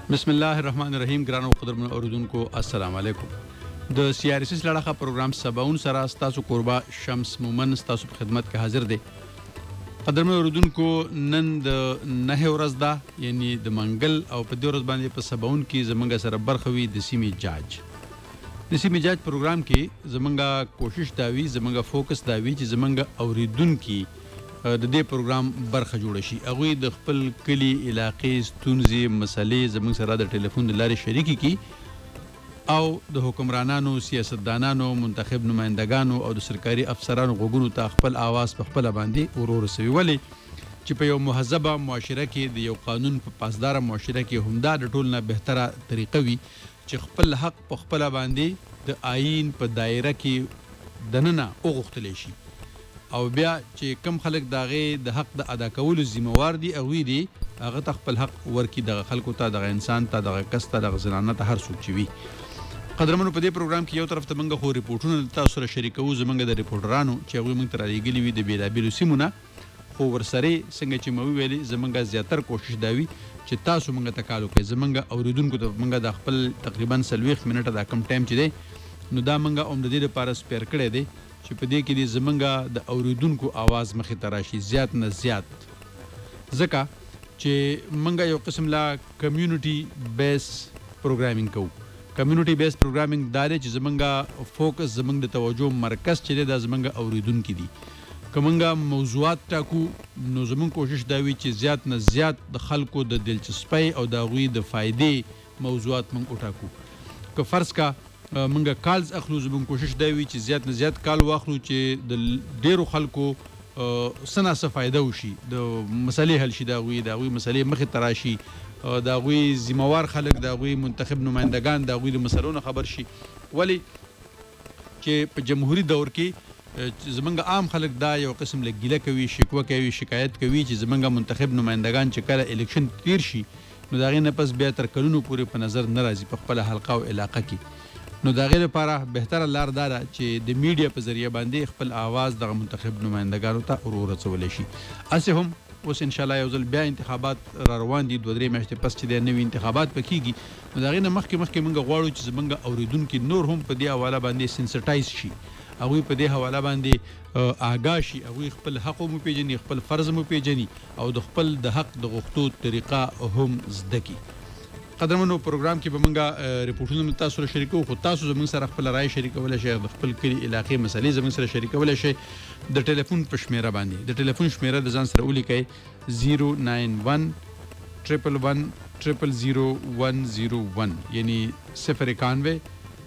بسم الله الرحمن الرحیم. ګرانو قدرمنو اوریدونکو السلام علیکم. د CRSS لړخه پروګرام سباون سره ستاسو قربا شمس مومن ستاسو په خدمت کې حاضر دی. قدرمنو اوریدونکو نن د 9 ورځ ده، یعنی د منګل، او په دې ورځ باندې په سباون کې زمونږ سره برخه وي د سیمې جاج. د سیمې جاج پروګرام کې زمونږ کوشش دا وي، زمونږ فوکس دا وي چې زمونږ اوریدونکي د دې پروګرام برخه جوړ شي. هغوی د خپل کلي، علاقې ستونزې، مسلې زموږ سره د ټلیفون د لارې شریکې کړي او د حکمرانانو، سیاستدانانو، منتخب نمایندګانو او د سرکاري افسرانو غوږونو ته خپل آواز په خپله باندې ورسوي. ولې چې په یو مهذبه معاشره کې، د یو قانون په پاسداره معاشره کې همدا د ټول نه بهتره طریقه وي چې خپل حق په خپله باندې د آیین په دایره کې دننه وغوښتلی شي، او بیا چې کم خلک د هغې د حق د ادا کولو ذمهوار دي، هغوی دي هغه ته خپل حق ورکړي، دغه خلکو ته، دغه انسان ته، دغه کس ته، دغه زنانه ته، هر څوک چې وي. قدرمنو، په دې پروګرام کې یو طرف ته موږ خو ریپورټونه تاسو سره شریکوو، زموږ د ریپورټرانو چې هغوی موږ ته رالیږلي وي د بېلابېلو سیمو نه، خو ورسره څنګه چې مو وویلې زموږ زیاتر کوشش دا وي چې تاسو موږ ته کال وکړئ، زموږ اوریدونکو ته موږ د خپل تقریبا 40 منټه دا کم ټایم چې دی نو دا موږ هم د دې لپاره سپیر کړی دی چې په دې کې دې زمونږ د اوریدونکو آواز مخې ته راشي زیات نه زیات، ځکه چې موږ یو قسم لا کمیونټي بیس پروګرامینګ کوو. کمیونټي بیس پروګرامینګ دا دی چې زمونږ فوکس، زمونږ د توجه مرکز چې دی دا زمونږ اوریدونکي دي. که موږ موضوعات ټاکو نو زمونږ کوشش دا وي چې زیات نه زیات د خلکو د دلچسپۍ او د هغوی د فایدې موضوعات موږ وټاکو. که فرض کا موږ کالز اخلو، زموږ کوشش دا وي چې زیات نه زیات کال واخلو چې د ډیرو خلکو څه نه څه فایده وشي، د مسلې حل شي، د هغوی مسلې مخې ته راشي، د هغوی ذمهوار خلک، د هغوی منتخب نمایندګان د هغوی د مسلو نه خبر شي. ولې چې په جمهوري دور کې زمونږ عام خلک دا یو قسم له ګیله کوي، شکوه کوي، شکایت کوي چې زمونږ منتخب نمایندګان چې کله الیکشن تیر شي نو د هغې نه پس بیا تر کلونو پورې په نظر نه راځي په خپله حلقه او علاقه کې. نو د هغې لپاره بهتره لار دا ده چې د میډیا په ذریعه باندې خپل آواز دغه منتخب نمایندګانو ته ورسولی شي. هسې هم اوس انشاءالله یو ځل بیا انتخابات را روان دي، 2-3 میاشتې پس چې دی نوي انتخابات به کېږي، نو د هغې نه مخکې موږ غواړو چې زموږ اوریدونکي نور هم په دې حواله باندې سنسټایز شي، هغوی په دې حواله باندې آګاه شي، هغوی خپل حق هم وپېژني، خپل فرض هم وپېژني او د خپل د حق د غوښتو طریقه هم زده کړي. قدرمنو، پروګرام کې به موږ ریپورټونه تاسو سره شریکوو، خو تاسو زموږ سره خپل رایې شریکولی شئ، د خپل کلي، علاقې مسلې زموږ سره شریکولی شئ د ټلیفون په شمیره باندې. د ټلیفون شمیره د ځان سره ولیکئ 091 111 00001، یعنی 091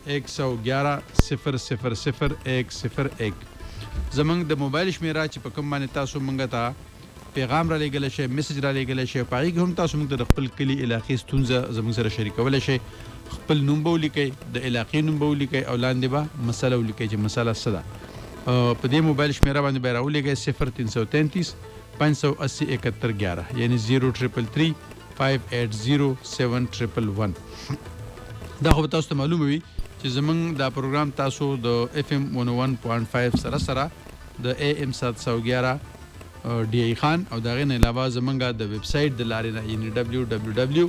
111 000 زموږ د موبایل شمیره چې په کوم باندې تاسو موږ ته پیغام را لیږلی شئ، میسج را لیږلی شئ، په هغې کې هم تاسو موږ ته د خپل کلي، علاقې ستونزه زموږ سره شریکولی شئ. خپل نوم به ولیکئ، د علاقې نوم به ولیکئ او لاندې به مسله ولیکئ چې مسله څه ده. په دې موبایل شمیره باندې به یې راولیږئ 0333 580 7111، یعنی 0333 580 7111. دا خو به تاسو ته معلومه وي چې زموږ دا پروګرام تاسو د FM 101.5 سره د AM 711 ډي ای خان او د هغې نه علاوه زموږ د ویب سایټ د لارې نه، یعنی www.crss.pk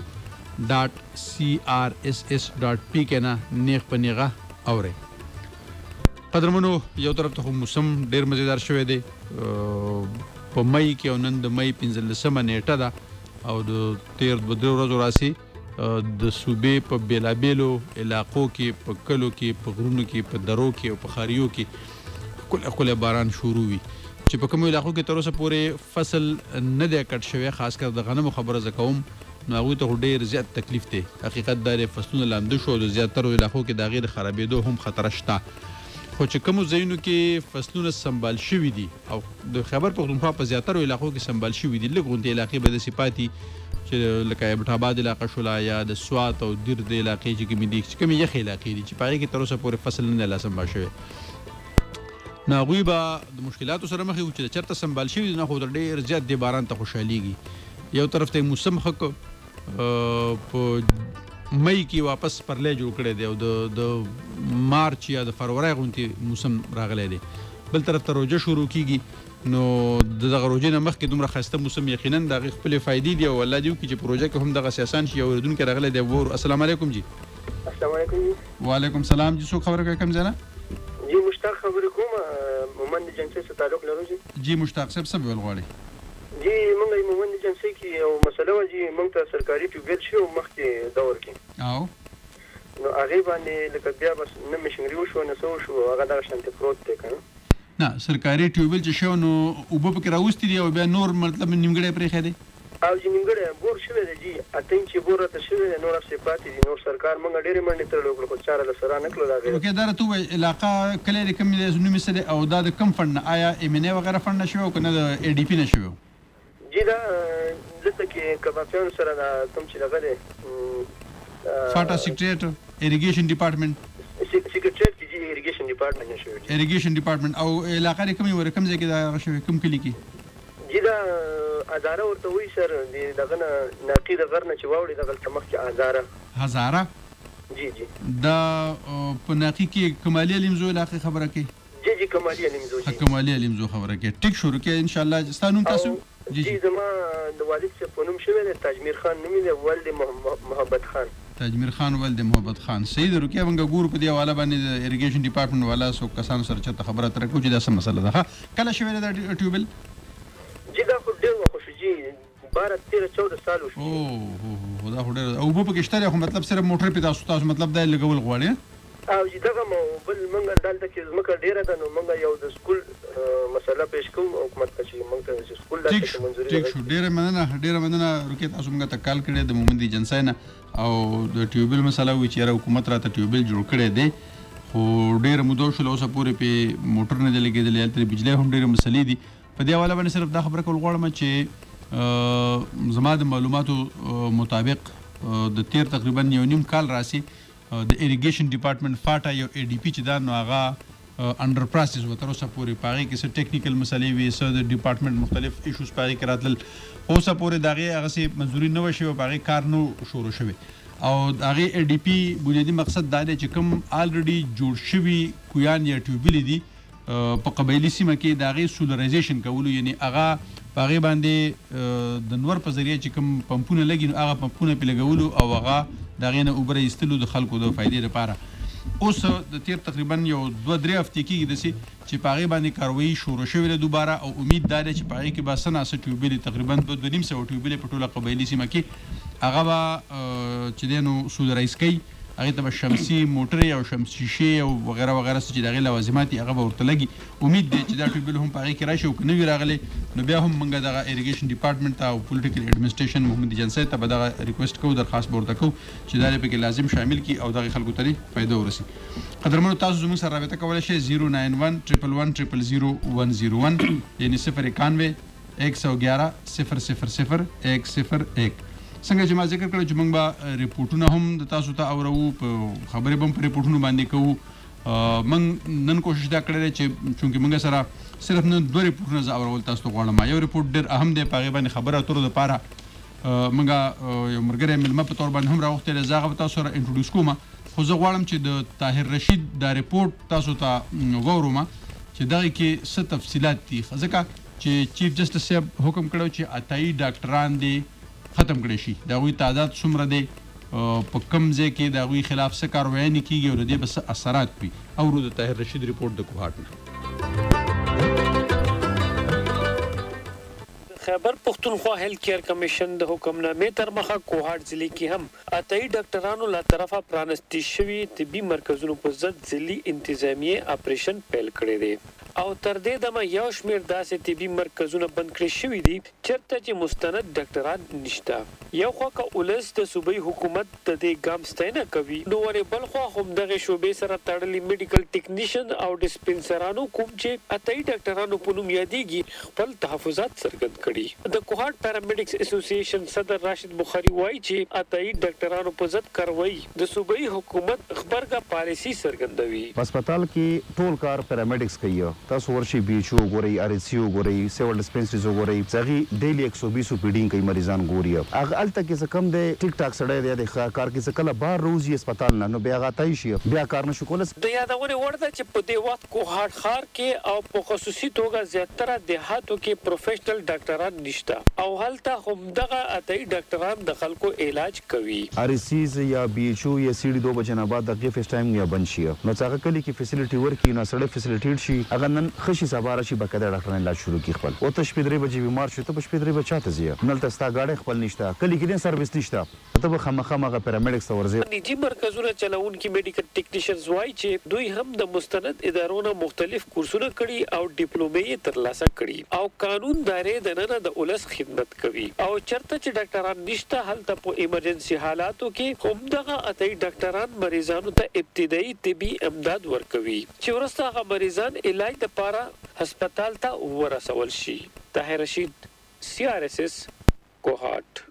نه نیغ په نیغه اورئ. قدرمنو، یو طرف ته خو موسم ډېر مزیدار شوی دی. په مۍ کې او نن د مۍ 15مه نیټه ده او د تیر 2 ورځو راسي د صوبې په بېلابېلو علاقو کې، په کلو کې، په غرونو کې، په درو کې او په ښاریو کې ښکلی ښکلی باران شروع وي، چې په کومو علاقو کې تر اوسه پورې فصل نه دی کټ شوی، خاص کر د غنمو خبره زه کوم، نو هغوی ته خو ډېر زیات تکلیف دی. حقیقت دا دی فصلونه لانده شو او د زیاترو علاقو کې د هغې د خرابېدو هم خطره شته. خو چې کومو ځایونو کې فصلونه سنبال شوي دي او د خیبر پښتونخوا په زیاترو علاقو کې سنبال شوي دي، لږ غوندې علاقې به داسې پاتې چې لکه ایبټ علاقه شوله یا د سوات او دیر د علاقې چې کومې دي، چې کومې یخې علاقې دي چې په هغې کې تر اوسه پورې فصل نه دی لا سنبال شوی، نو هغوی به د مشکلاتو سره مخ وي چې د چېرته سنبال شوي دي، نه خو ډېر زیات دې باران ته خوشحالېږي. یو طرف ته یې موسم ښه په مئی کې واپس پرلی جوړ کړی دی او د مارچ یا د فروری غوندې موسم راغلی دی، بل طرف ته روجه شروع کیږي نو دغه روجې نه مخکې دومره ښایسته موسم یقینا د هغې خپلې فایدې دي او الله دې وکړي چې په روژه کې هم دغه سیاسان شي. یو اورېدونکی راغلی دی ورو. السلام علیکم جی. السلام علیکم. وعلیکم السلام جی. څوک خبره کوي کوم ځای نه؟ جی مشتاق خبرې کوم مومند جنسي سره تعلق لرو جی. جی مشتاق صاحب څه ویل غواړئ؟ جی موږ مومند جنسي کې یو مسله وه جی موږ ته سرکاري ټیوبویل شو مخکې دور کې او نو هغې باندې لکه بیا بس نه مشنګري وشوه نه څه وشو هغه دغه شانتې پروت دی که نه سرکاري ټیوبویل چې شو نو اوبه پکې راوستي دي او بیا نور مطلب نیمګړی پرېښی دی او چې نیمګړی بور شوی دی جی اته انچې بور راته شوی دی نور هسې پاتې دي نور سرکار موږ ډېرې منډې تړلې وکړو خو چاره له سره نه کړو د هغې اوکې دا راته ووایه علاقه کلی د کوم نوم یې څه دی او دا د کوم فنډ نه آیا ایم ان ای وغیره فنډ نه شوی او که نه د ای ډي پي نه شوی جی دا دلته کې کبابیانو سره دا کوم چې دغه دی فاټا سیکریټریټ اریګیشن ډپارټمنټ سیکریټریټ کې جی اریګیشن ډپارټمنټ نه شوی اریګیشن ډپارټمنټ او علاقه د کومې وره کوم ځای کې دا شوی کوم کلي کې جی دا اداره ورته وایي سر دغه نه ناقي د غر نه چې واوړي دغلته مخکې هزاره جی جی دا په ناقي کې کمالي الیمزو علاقې خبره کوي جی کمالي الیمزو جی کمالي الیمزو خبره کوي ټیک شروع کې ان شاء الله ستا نوم تاسو جی زما د والد صاحب په نوم شوی دی تاجمیر خان نوم یې دی ولد محبت خان تاجمیر خان ولد محبت خان صحیح ده روکیا موږ ګورو په دې حواله باندې د اریګیشن ډپارټمنټ والا څو کسانو سره چېرته خبره اتره کوو چې دا څه مسله ده کله شوی دی دا ټیوبل جی دا خو ډېر وخت شو جی 12-13-14 سال وشو اوه دا خو ډېر او اوبه پکې شته دی خو مطلب صرف موټر پې تاسو مطلب دا یې لګول غواړئ او چې دغه بل موږ دلته کې ځمکه ډېره ده نو موږ یو د سکول مسله پیش کوو حکومت ته چې موږ ته چې سکول دلته منظوري ټیک شو ډېره مننه روکې تاسو موږ ته کال کړی د مومند جنسي نه او د ټیوبل مسله وي چې حکومت راته ټیوبل جوړ کړی دی خو ډېره موده شوله اوسه پورې پې موټر نه دی لګېدلی هلته د بجلۍ هم ډېرې مسلې دي په دې حواله باندې صرف دا خبره کول غواړم چې زما د معلوماتو مطابق د تیر تقریبا یو نیم کال راسي د اریګیشن ډپارټمنټ فاټا یو ای ډي پی چې دا نو هغه انډر پروسس و تر اوسه پورې په هغې کې څه ټیکنیکل مسلې وي څه د ډپارټمنټ مختلف ایشوز په هغې کې راتلل اوسه پورې د هغې هغسې منظوري نه وه شوې په هغې کار نه شروع شوی او د هغې ای ډي پي بنیادي مقصد دا دی چې کوم الریډي جوړ شوي کویان یا ټیوبلې دي په قبایلي سیمه کې د هغې سولرایزیشن کولو یعنی هغه په هغې باندې د نور په ذریعه چې کوم پمپونه لګي نو هغه پمپونه پې لګولو او هغه د هغې نه اوبه راایستلو د خلکو د فایدې لپاره اوس د تیر تقریبا یو 2-3 هفتې کېږي داسې چې په هغې باندې کاروایي شروع شوې ده دوباره او امید دا دی چې په هغې کې به څه ناڅه ټیوبلې تقریبا 200 ټیوبلې په ټوله قبایلي سیمه کې هغه به چې دی نو سولرایز کوي هغې ته به شمسي موټرې او شمس شیشې او وغیره وغیره څه چې د هغې لوازمات دي هغه به ورته لګي امید دی چې دا ټیوبل هم په هغې کې راشي او که نه وي راغلی نو بیا هم موږ دغه اریګیشن ډپارټمنټ ته او پولیټیکل ایډمنسټریشن محمد جنسي ته به دغه ریکویسټ کوو درخواست به ورته کوو چې دا یې پکې لازم شامل کړي او دغې خلکو ته دې فایده ورسي قدرمنو تاسو زموږ سره رابطه کولی شئ 091-111-0001 یعنې 091-111-000-101 څنګه چې ما ذکر کړی چې موږ به ریپورټونه هم د تاسو ته اورو په خبرې به هم په ریپورټونو باندې کوو موږ نن کوشش دا کړی دی چې چونکې موږ سره صرف نن 2 ریپورټونه زه اورول تاسو ته غواړم یو ریپورټ ډېر اهم دی په هغې باندې خبره اترو دپاره موږ یو ملګری مېلمه په طور باندې هم راوښتی دی زه هغه به تاسو سره انټروډیوس کوم خو زه غواړم چې د طاهر رشید دا ریپورټ تاسو ته واوروم چې دغې کې څه تفصیلات دي ځکه چې چیف جسټس صاحب حکم کړی چې عطایي ډاکټران دي ختم کړی شي د هغوی تعداد څومره دی په کوم ځای کې د هغوی خلاف څه کاروایانې کېږي او د دې به څه اثرات وي اورو د طاهر رشید ریپورټ د کوهاټ نه خیبر پختونخوا هیلث کیر کمیشن د حکمنامې تر مخه کوهاټ ضلع کې هم عطایي ډاکټرانو له طرفه پرانستی شوي طبي مرکزونو په ضد ضلعي انتظامیې اپریشن پیل کړی دی او تر دې دمه یو شمېر داسې طبي مرکزونه بند کړي شوي دي چېرته چې مستند ډاکټران نشته یو خوا که ولس د صوبایي حکومت د دې ګام ستاینه کوي نو ورې بل خوا همدغې شعبې سره تړلي میډیکل ټیکنیشن او ډسپنسرانو کوم چې عطایي ډاکټرانو په نوم یادېږي خپل تحفظات څرګند کړي د کوهاټ پیرامیډکس اسوسییشن صدر راشد بخاري وایي چې عطایي ډاکټرانو په ضد کاروایي د صوبایي حکومت خبرګه پالیسي څرګندوي هسپتال کې ټول کار پیرامیډکس کوي تاسو ورشي بیچو ګوري ارسیو ګوري سیول ډسپنسریز ګوري ځغي ډیلی 120 پیډینګ کوي مریضان ګوري هغه الته کې څه کم دی ټیک ټاک سړی دی کار کې څه کله بار روزي هسپتال نه نو بیا غاتای شي بیا کار نشو کولای د یادونه ورته چې په دې وخت کوهاټ ښار کې او په خصوصي توګه زیاتره دهاتو کې پروفیشنل ډاکټران نشته او هلته همدغه اتای ډاکټران د خلکو علاج کوي ارسیز یا بیچو یا سیډي 2 بجې نه بعد دغه فیس ټایم یا بند شي نو څنګه کلی کې فیسیلیټي ورکې نو سړی فیسیلیټي شي هغه نن خشي سباره شي بکده ډاکټران علاج شروع کی خپل او ته شپې 3 بجې بیمار شو ته په شپې 3 بجې چاته زی نل تستا گاډي خپل نشته کلی کې سرویس نشته ته به خامخا پیرامیډکس ورځي نجی مرکزونه چلونکي میډیکل ټیکنیشنز وایي چې دوی هم د مستند ادارونو مختلف کورسونه کړي او ډیپلومې ترلاسه کړي او قانون دارې د نن د اولس خدمت کوي او چرته چې ډاکټران نشته هلته په ایمرجنسي حالاتو کې همدغه اتای ډاکټران مریضانو ته ابتدایي طبي امداد ورکوي چې ورسته هغه مریضان علاج لپاره هسپتال ته ورسول شي. طاهر رشید CRSS کوهاټ.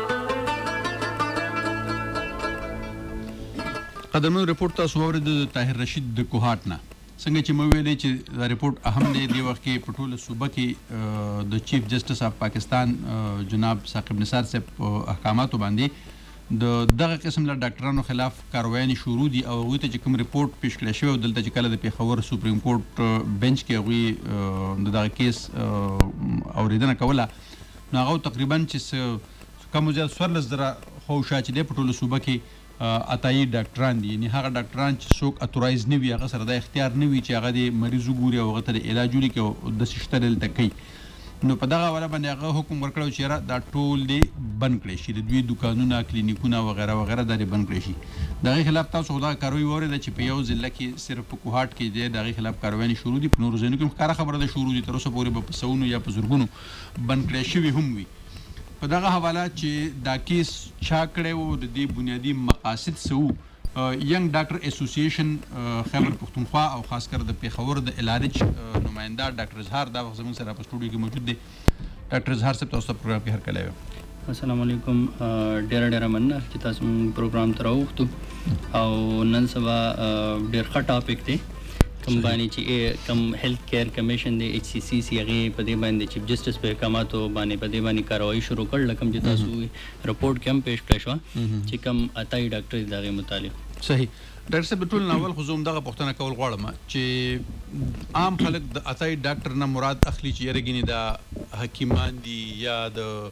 قدمو ریپورت تاسو اورید د طاهر رشید د کوهاټ نه څنګه چې مو ویلې چې دا ریپورت اهم دی وخت کې په ټوله صوبه کې د چیف جسټس اف پاکستان جناب ثاقب نثار صاحب احکاماتو باندې د دغه قسم له ډاکټرانو خلاف کاروایي شروع دي او هغوی ته چې کوم ریپورت پیش کړی شوی دلته چې کله د پیښور سپریم کورټ بنچ کې هغوی د دغه کیس اوریدنه کوله نو هغه تقریبا چې کم زیات 14,000 خوشا چې دی په ټوله صوبه کې اتای ډاکټران دي یعنی هغه ډاکټران چې څوک اتورایز نه وي هغه سره د اختیار نه وي چې هغه د مریض وګوري او هغه ته علاج ولیکي او د سشته دلته کوي نو په دغه حواله باندې هغه حکم ورکړو چې دا ټول دی بند کړي شي د دوی دکانونه کلینیکونه وغیرہ وغیرہ دا بند کړي شي دغه خلاف تاسو خدای کاروي وره د چې په یو ضلع کې صرف په کوهاټ کې دی دغه خلاف کاروي شروع دي په نور ځینو کې ښکاره خبره ده شروع دي تر اوسه پورې په سونو یا په زرګونو بند کړي شوی هم وي په دغه حواله چې دا کیس چا کړی وو د دې بنیادی مقاصد سو ینګ ډاکټر اسوسییشن خیبر پختونخوا او خاص کر د پیښور د الارج نماینده ډاکټر اظهار دا وخت زموږ سره په سټوډیو کې موجود دی ډاکټر اظهار صاحب تاسو پروګرام کې هرکلی وي. السلام علیکم. ډېره مننه چې تاسو پروګرام ته راوغوښتو او نن سبا ډېر ښه ټاپک دی کوم باندې چې کوم هیلث کیر کمیشن دی HCCC هغې په دې باندې چیف جسټس په احکاماتو باندې په دې باندې کاروایي شروع کړل کوم چې تاسو رپورټ کې هم پیش کړی شوه چې کوم اتای ډاکټر د هغې متعلق. صحیح ډاکټر صاحب ټول ناول خو زه همدغه پوښتنه کول غواړم چې عام خلک د اتای ډاکټر نه مراد اخلي چې یاره ګینې دا حکیمان دي یا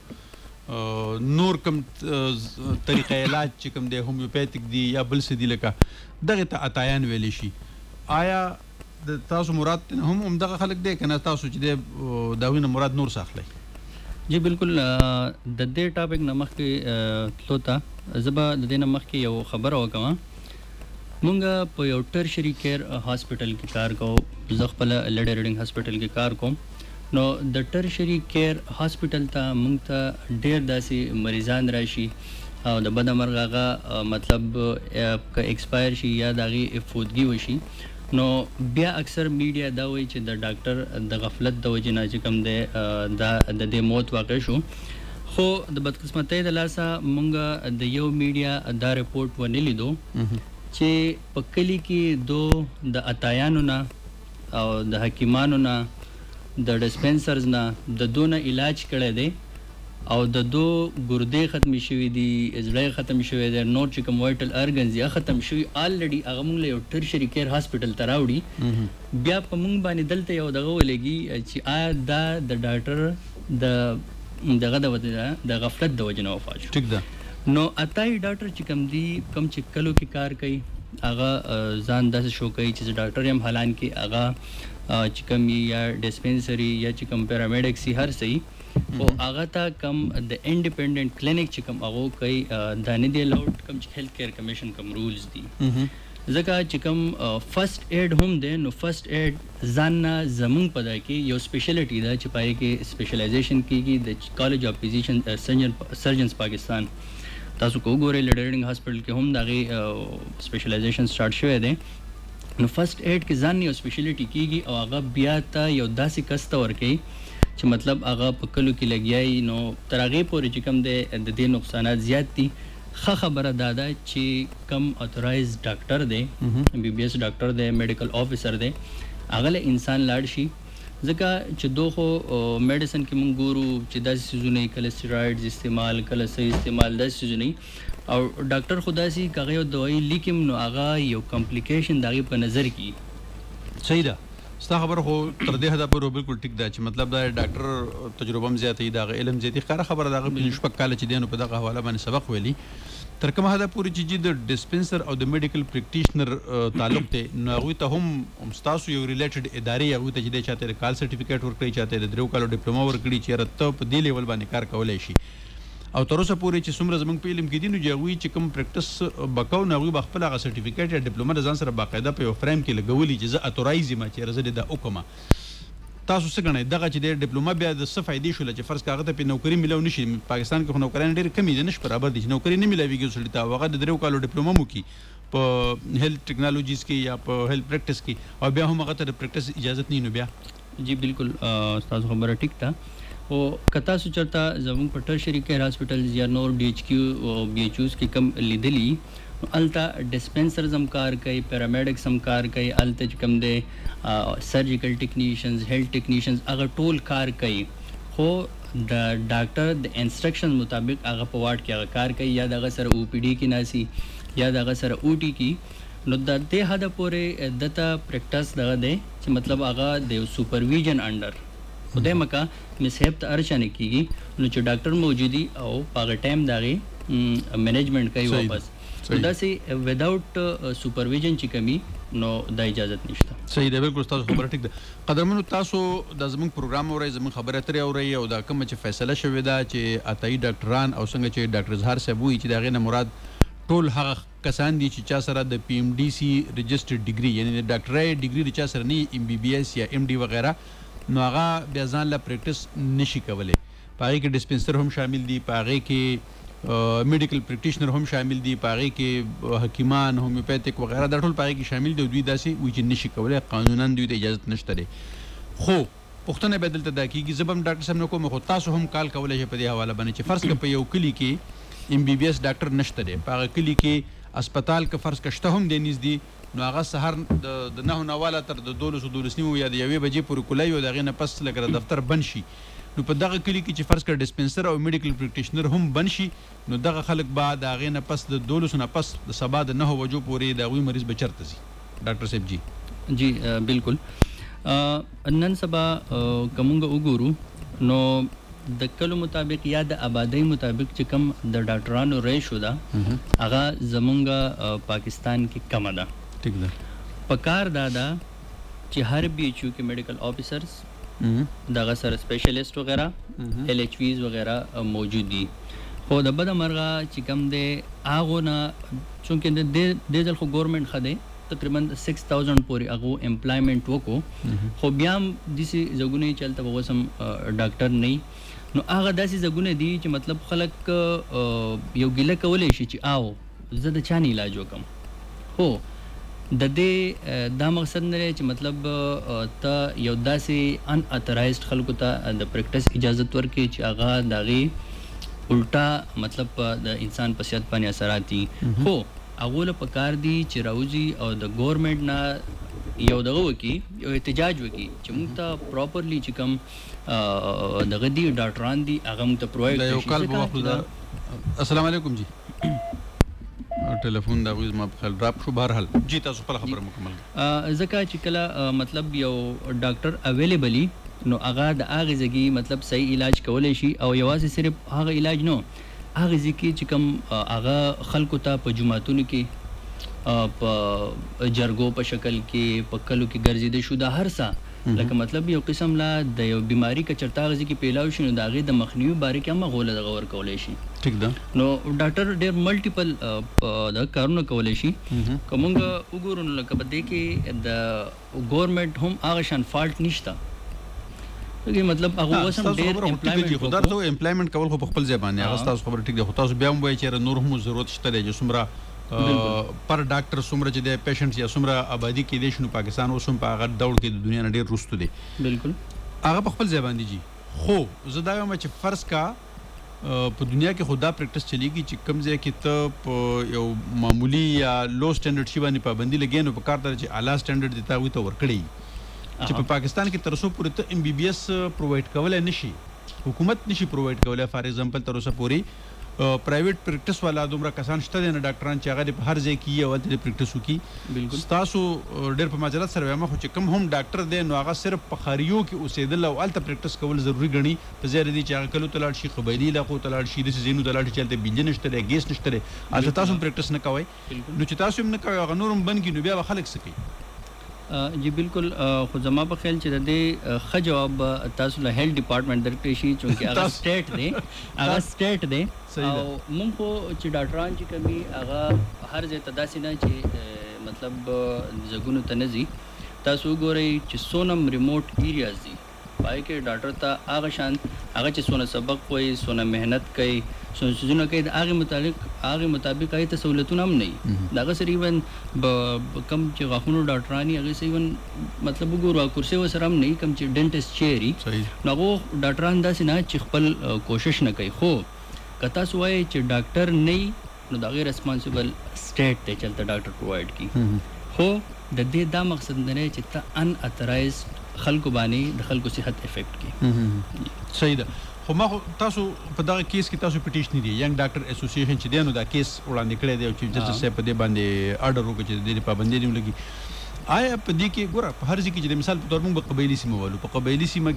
د نور کوم طریقه علاج چې کوم دی هومیوپیتیک دی یا بل څه دي لکه دغه ته اتایان ویلی شي آیا د تاسو مراد هم دغه خلک دی که نه تاسو چې دی د هغوی نه مراد نور څه اخلئ؟ جی بالکل د دې ټاپک نه مخکې تلو ته زه به د دې نه مخکې یو خبره وکړم. مونږ په یو ټرشري کیر هاسپټل کې کار کوو زه خپله لډی ریډنګ هاسپټل کې کار کوم نو د ټرشري کیر هاسپټل ته مونږ ته ډېر داسې مریضان راشي او د بده مرغه هغه مطلب که ایکسپایر شي یا د هغې فوتګي وشي نو بیا اکثر میډیا دا وایي چې د ډاکټر د غفلت د وجې نه چې کوم دی دا د دې موت واقع شو خو د بدقسمتۍ د لاسه مونږ د یو میډیا دا رپورټ ونه لیدو چې په کلي کې د اتایانو نه او د حکیمانو نه د ډسپنسرز نه د دونه علاج کړی دی او د دو ګردې ختمې شوي دي زړه ختم شوی دی نور چې کوم وایټل ارګنز یا ختم شوي آلریډي هغه موږ له یو ټرشري کیر هاسپټل ته راوړي بیا په موږ باندې دلته یو دغه ولګي چې آیا دا د ډاکټر د غفلت د وجې نه وفات شو. ټیک ده. نو اتای ډاکټر چې کوم دي کوم چې کلو کې کار کوي هغه ځان داسې شو کوي چې ډاکټر یم حالانکې هغه چې کوم یا ډسپنسري یا چې کوم پیرامیډکس هر صحیح او هغه ته کم د انډیپندنٹ کلینک چې کوم هغه کوي دا نه دی الاؤډ کوم چې هیلث کیر کمیشن کوم رولز دي ځکه چې کوم فرست ایډ هم دی نو فرست ایډ ځان نه زمونږ په ځای کې یو سپیشلټي ده چې پای کې سپیشلایزیشن کیږي د کالج اف فزیشن سرجنز پاکستان تاسو کو ګورئ لډرینګ هاسپټل کې هم دغه سپیشلایزیشن سٹارټ شوی دی نو فرست ایډ کې ځان یو سپیشلټي کیږي او هغه بیا ته یو داسې کس ته ورکوي چې مطلب هغه په کلو کې لګیایي نو تر هغې پورې چې کوم دی د دې نقصانات زیات دي. ښه خبره دا ده چې کم اتورایز ډاکټر دی بی بی ایس ډاکټر دی میډیکل آفیسر دی هغه له انسان لاړ شي ځکه چې دوه میډیسن کې موږ ګورو چې داسې سيزونه کله سټیرايډز استعمال کله صحیح استعمال داسې سيزونه او ډاکټر خدا سي کغه یو دوايي لیکم نو هغه یو کمپلیکیشن دغه په نظر کې صحیح ده ستا خبر خو تر دې حد پورې بالکل ټیک ده چې مطلب دا ډاکټر تجربه هم زیاتې دا علم زیاتې ښکاره خبره ده په شپږ کال چې دینو په دغه حواله باندې سبق ویلي تر کومه حد پورې چې د ډسپنسر او د میډیکل پریکټیشنر تعلق ته نو هغوی ته هم ستاسو یو ریلیټډ ادارې هغوی ته چې دی چاته د کال سرټیفیکیټ ورکړي چاته د 3 کالو ډیپلوما ورکړي چې ته په دې لیول باندې کار کولی شي او تر اوسه پورې چې څومره زموږ په علم کې دي نو چې هغوی چې کوم پریکټس بکاو نو هغوی به خپل هغه سرټیفیکیټ یا ډیپلوما د ځان سره باقاعده په یو فریم کې لګولي چې زه اتورایز یم چې زه دا وکړم تاسو څه ګڼئ دغه چې د ډیپلوما بیا د څه فایدې شوله چې فرض کړه هغه ته پې نوکري میلاو نه شي پاکستان کې خو نوکریان ډېرې کمې دي نشي برابر دي چې نوکري نه میلاویږي سړي ته هغه د 3 کالو ډیپلوما مو کړي په هیلث ټیکنالوژیز کې یا په هیلث پریکټس کې او بیا هم هغه ته د پریکټس اجازت نه نو بیا جی بالکل تاسو خبره ټیک ده او کتا سو چرتا زمون په ټرشری کیر هاسپټلز یا نور ډي ایچ کیو او بي ایچ اوز کې کم لیدلی التا ډسپنسر زم کار کوي پیرامیډکس هم کار کوي الته کم دي سرجیکل ټیکنیشنز هیلث ټیکنیشنز هغه ټول کار کوي خو د ډاکټر د انسټرکشن مطابق هغه په واټ کې هغه کار کوي یا دغه سره او پی ډي کې ناسي یا دغه سره او ټي کې نو د دې حد پورې دته پریکټس دغه دی چې مطلب هغه د سوپرویژن انډر خدای مکا مسهب ته ارچانه کیږي نو چې ډاکټر موجودي او په ټایم دغه مینجمنٹ کوي واپس دا سي وداوت سوپرویژن چې کمی نو د اجازه نشته صحیح دی بالکل تاسو خبره ټیک ده قدرمنو تاسو د زموږ پروګرام اورئ زموږ خبره اترې اورئ او دا کوم چې فیصله شوې ده چې اتای ډاکټران او څنګه چې ډاکټر اظهار صاحب وایي چې دغه نه مراد ټول هغه کسان دي چې چا سره د پی ایم ډي سي رجسټرډ ډیګري یعنی د ډاکټرۍ ډیګري چا سره نه ایم بي بي اس یا ایم ډي وغیرہ نو هغه بیا ځان له پریکټس نشي کولی پاره کې ډسپنسر هم شامل دي پاره کې میډیکل پریکټیشنر هم شامل دي پاره کې حکیمان هومیوپیتیک وغیرہ دا ټول پاره کې شامل دي دوی داسې وی چې نشي کولی قانونا دوی ته اجازه نشته لري خو پښتنه بدل ته دا کیږي زبم ډاکټر صاحب نو کوم خو تاسو هم کال کولای شئ په دې حواله باندې چې فرض کړئ په یو کلی کې ایم بي بي اس ډاکټر نشته دی په کلی کې اسپیټال کې فرض کشته هم دی نږدې نو هغه سحر د 9 نواله تر د 12:30 یا د 1 بجې پورې کولای او دغه نه پس لګره دفتر بند شي نو په دغه کلی کې چې فرض کړ ډسپنسر او میډیکل پریکټیشنر هم بند شي نو دغه خلک بعد هغه نه پس د 12 نه پس د سبا د 9 بجو پورې د غوي مریض بچرته سي ډاکټر صاحب جی بالکل نن سبا کومګه وګورو نو د کلو مطابق یا د آبادی مطابق چې کم د ډاکټرانو ریشو ده هغه زمونږ پاکستان کې کم ده ٹھیک ده پکار دادا چې هر بي ایچ یو کې میډیکل افیسرز دغه سره سپیشلیست وغیرہ ال ایچ ویز وغیرہ موجود دي خو د بد مرغه چې کم ده اغه نه چونکه د ځل خو ګورنمنت خده تقریبا 6000 پورې هغه امپلایمنٹ وکړو خو بیا هم دسی زګونه چلته وسم ډاکټر نه نو هغه داسې زګونه دي چې مطلب خلک یو ګیله کولای شي چې آو زه د چانه علاج وکم هو د دې دا مقصد نه چې مطلب ته یو داسې ان اترایزد خلکو ته د پریکټس اجازه ورکړي چې هغه دغه الټا مطلب د انسان په صحت باندې اثرات دي خو هغه له پکار دي چې راوځي او د ګورنمنت نه یو دغه وکي یو احتجاج وکي چې موږ ته پراپرلی چې کوم دغه دی ډاکټران دي هغه موږ ته پرووایډ یو کال بوخله السلام علیکم جی ټلیفون دا ویز ما په خل ډراپ شو بهر حال جی تاسو خپل خبره مکمل زکه چې کله مطلب یو ډاکټر اویلیبلی نو هغه د هغه ځای مطلب صحیح علاج کولای شي او یوازې صرف هغه علاج نو هغه ځکه چې کوم هغه خلکو ته په جمعتونو کې په جرګو په شکل کې په کلو کې ګرځیدل شو د هر څه لکه مطلب یو قسم لا د یو بیماری کا چرتا غزي کې پیلاو شي نو دا غي د مخنیوي باره کې هم غوله د غور کولای شي ٹھیک ده نو ډاکټر ډېر ملټیپل د کارونه کولای شي کومه وګورو لکه بده کې د ګورنمنت هم هغه شان فالټ نشته لکه مطلب هغه وسم ډېر امپلایمنٹ خو درته امپلایمنٹ کول خو په خپل ځای باندې هغه تاسو خبره ټیک ده خو تاسو بیا هم وایي چې نور هم ضرورت شته چې څومره پر ډاکټر څومره چې د پیشنټس یا څومره آبادی کې دي شنو پاکستان اوس هم په هغه دور کې د دنیا نه ډېر رستو دي بالکل هغه په خپل ځای باندې جی خو زه دا وایم چې فرض کا په دنیا کې خدا پریکټس چلیږي چې کم ځای کې ته په یو معمولی یا لو سټانډرډ شی باندې پابندي لګې نو په کار ته چې اعلی سټانډرډ دي تا وي ته ورکړي چې په پاکستان کې تر اوسه پورې ته MBBS پرووایډ کولای نشي، حکومت نشي پرووایډ کولای. فار ایگزامپل تر اوسه پورې پرایویټ پریکټس والا دومره کسان شته دي نه ډاکټران چې هغه په هر ځای کې یو ځای پریکټس وکړي. بالکل تاسو ډېر په مجلس سره وایم خو چې کوم هم ډاکټر دی نو هغه صرف په خاریو کې اوسېدل او الته پریکټس کول ضروری ګڼي په ځای دي چې هغه کلو تلاړ شي قبایلی علاقو تلاړ شي د زینو تلاړ شي چې بجلی نشته دی ګیس نشته دی الته تاسو پریکټس نه کوئ. نو چې تاسو هم نه کوئ هغه نورم بند کې نو بیا خلک سکی. جی بالکل خو زما په خیال چې د دې ښه جواب تاسو له هیلث ډپارټمنټ درکړی شي چې هغه سټیټ دی او موږ خو چې ډاکټران چې کوي هغه هر ځای ته داسې نه چې مطلب ځګونو ته نه ځي. تاسو وګورئ چې سونم ریموټ ایریاز دي پای کې ډاکټر ته هغه شان هغه چې سونه سبق وایي سونه مهنت کوي سونه سونه کوي د هغه مطابق هغه ته سہولتونه هم نه دغه سره ایون کم چې غاښونو ډاکټرانی هغه سره ایون مطلب وګورو کرسي وسره هم نه کم چې ډنټست چیري نو ډاکټران داسې نه چې خپل کوشش نه کوي. خو کته سوای چې ډاکټر نه نو دغه ریسپانسیبل سټیټ ته چلته ډاکټر پرووایډ کی. خو د دې دا مقصد نه چې ته ان اترایز خلکو باندې د خلکو صحت افیکټ کی. صحیح ده. خو ما تاسو په دغه کیس کې تاسو پټیشن دی ینګ ډاکټر اسوسییشن چې دی نو دا کیس وړاندې کړی دی او چې جسټس صاحب په دې باندې آرډر وکړي چې د پابندۍ دی لګي. آیا په دې کې ګوره په هر ځای کې چې مثال په تور موږ په قبایلی سیمه والو په قبایلی سیمه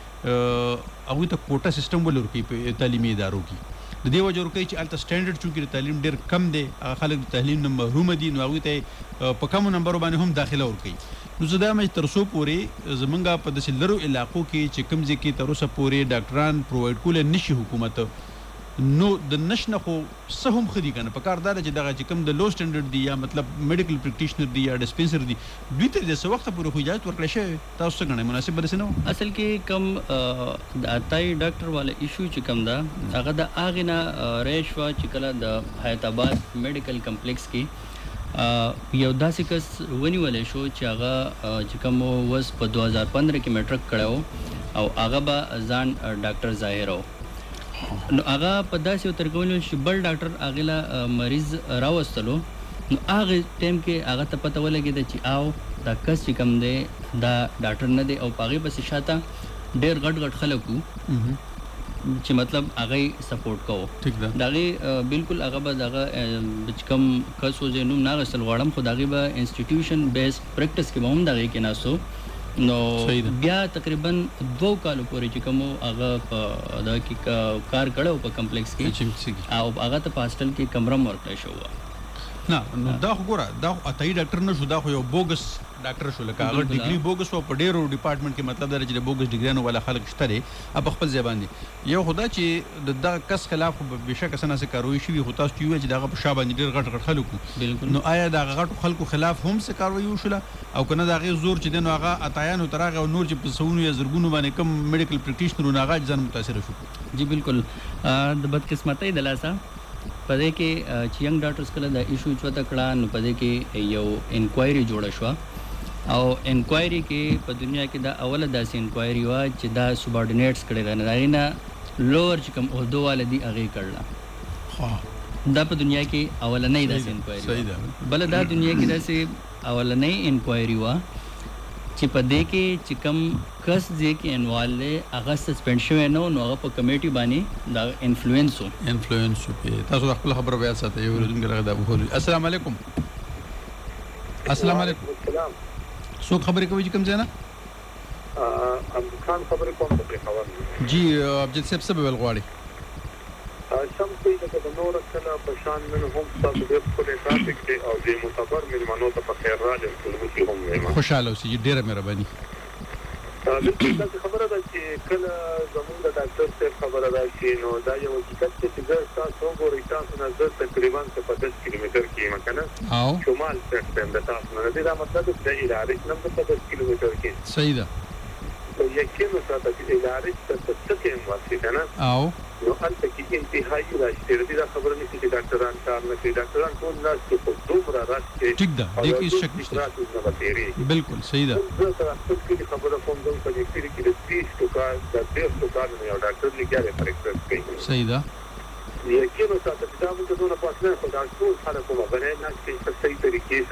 کې هغوی ته کوټه سیستم ولر کوي په تعلیمي ادارو کې د دې وجه ورکوي چې هلته سټینډرډ چونکې د تعلیم ډېر کم دی خلک د تعلیم نه محرومه دي نو هغوی ته په کمو نمبرو باندې هم داخله ورکوي. نو زه دا یم چې تر څو پورې زمونږ په داسې لرو علاقو کې چې کوم ځای کې تر اوسه پورې ډاکټران پرووایډ کولی نشي حکومت نو د نشنه خو څه هم ښه دي که نه په کار دا ده چې دغه چې کوم د لو سټینډرډ دي یا مطلب میډیکل پریکټیشنر دي یا ډسپینسر دي دوی ته د څه وخته پورې خو اجازت ورکړی شوی تاسو څه ګڼئ مناسب به داسې نه و؟ اصل کې کم د اتای ډاکټر والا ایشو چې کم ده هغه د هغې نه رایې شوه چې کله د حیات آباد میډیکل کمپلیکس کې یو داسې کس ونیولی شو چې هغه چې کوم وس په 2015 کې میټرک کړی و او هغه به ځان ډاکټر ظاهر و. نو هغه په داسې یو طریقه ونیول چې بل ډاکټر هغې له مریض راوستلو نو هغې ټایم کې هغه ته پته ولګېده چې او دا کس چې کوم دی دا ډاکټر نه دی او په هغې پسې شاته ډېر غټ خلک وو چې مطلب هغه سپورټ کوو د هغې بالکل هغه به دغه چې کوم کس و زه نوم نه اخیستل غواړم خو د هغې به انسټیټیوشن بیس پریکټس کې به هم د هغې کې ناستو نو بیا تقریبا 2 کالو پورې چې کوم هغه په دا کې کار کړو په کمپلیکس کې او هغه ته په هاسټل کې کمره ورکړی شو نه نو دا خو ګوره دا اتایي ډاکټر نه شو دا خو یو بوګس ډاکټر شو لکه هغه ډیګري بوګس و په ډیرو ډپارټمنټ کې مطلب دا چې د بوګس ډیګریانو والا خلک شته دي په خپل ځای باندې یو خدا چې د دغه کس خلاف بېشکه څه نه څه کاروي شوي خو تاسو چې وویل چې دغه په شا باندې ډېر غټ خلک وو نو آیا د هغه غټو خلکو خلاف هم څه کاروي وشوله او که نه د هغې زور چې دی نو هغه اتایانو ته راغی او نور چې په سوونو یا زرګونو باندې کوم میډیکل پریکټیشنرونه هغه ځان متاثره شو؟ جی بالکل د بدقسمتۍ د لاسه په دې کې چې ینګ ډاکټرز کله د ایشو چوته کړه نو په دې کې یو انکوایري جوړه شوه او انکوایري کې په دنیا کې دا اوله داسې انکوایري وه چې دا سبارډینیټس کړی ده نه د هغې نه لوور چې کوم عهدو والا دي هغې کړله دا په دنیا کې اولنۍ داسې انکوایري بله دا دنیا کې داسې اولنۍ انکوایري وه چې په دې کې چې کوم کس دې کې انوال دی هغه سسپینډ شوی نه نو هغه په کمیټي باندې دا انفلوئنس و تاسو د خپل خبره بیا ساتئ یو اورېدونکی راغی دا بخولي. السلام علیکم. السلام علیکم. څوک خبرې کوي چې کوم ځای نه؟ امجد خان خبرې کوم څه خبر جی امجد صاحب څه به ویل غواړي؟ شمس کوي لکه د نور کله په شان نن هم تاسو ډېر ښکلی ټاپک دی او د معتبر مېلمنو ته په خیر راغلم ټولګي هم وایم خوشحاله اوسئ ډېره مهرباني. بالکل داسې خبره ده چې کله زموږ د ډاکټر صاحب خبره راشي نو دا یو حقیقت دی چې زه تاسو وګورئ تاسو نه زه تقریبا په 10 کیلومتر کې یم که نه او شمال سټ یم د تاسو نه دا مطلب د الارج نه په 10 کیلومتر کې صحیح ده نو یقین وساته چې الارج ته څه کې واسي که نه او نو هلته کې انتهایي راشي د دې دا خبره نشي چې ډاکټران کار نه کوي ډاکټران ټول ناست په دومره راشي ټیک ده دې کې شک نشته بالکل صحیح ده زه تر خپل کې خبره کوم چې په دې کې د 30 ټکا د 100 ټکا نه یو ډاکټر لګیاري پریکټس کوي صحیح ده یقین وساته چې دا موږ دونه پاتنه په ډاکټر خلک کومه غنې نه چې په صحیح طریقې سره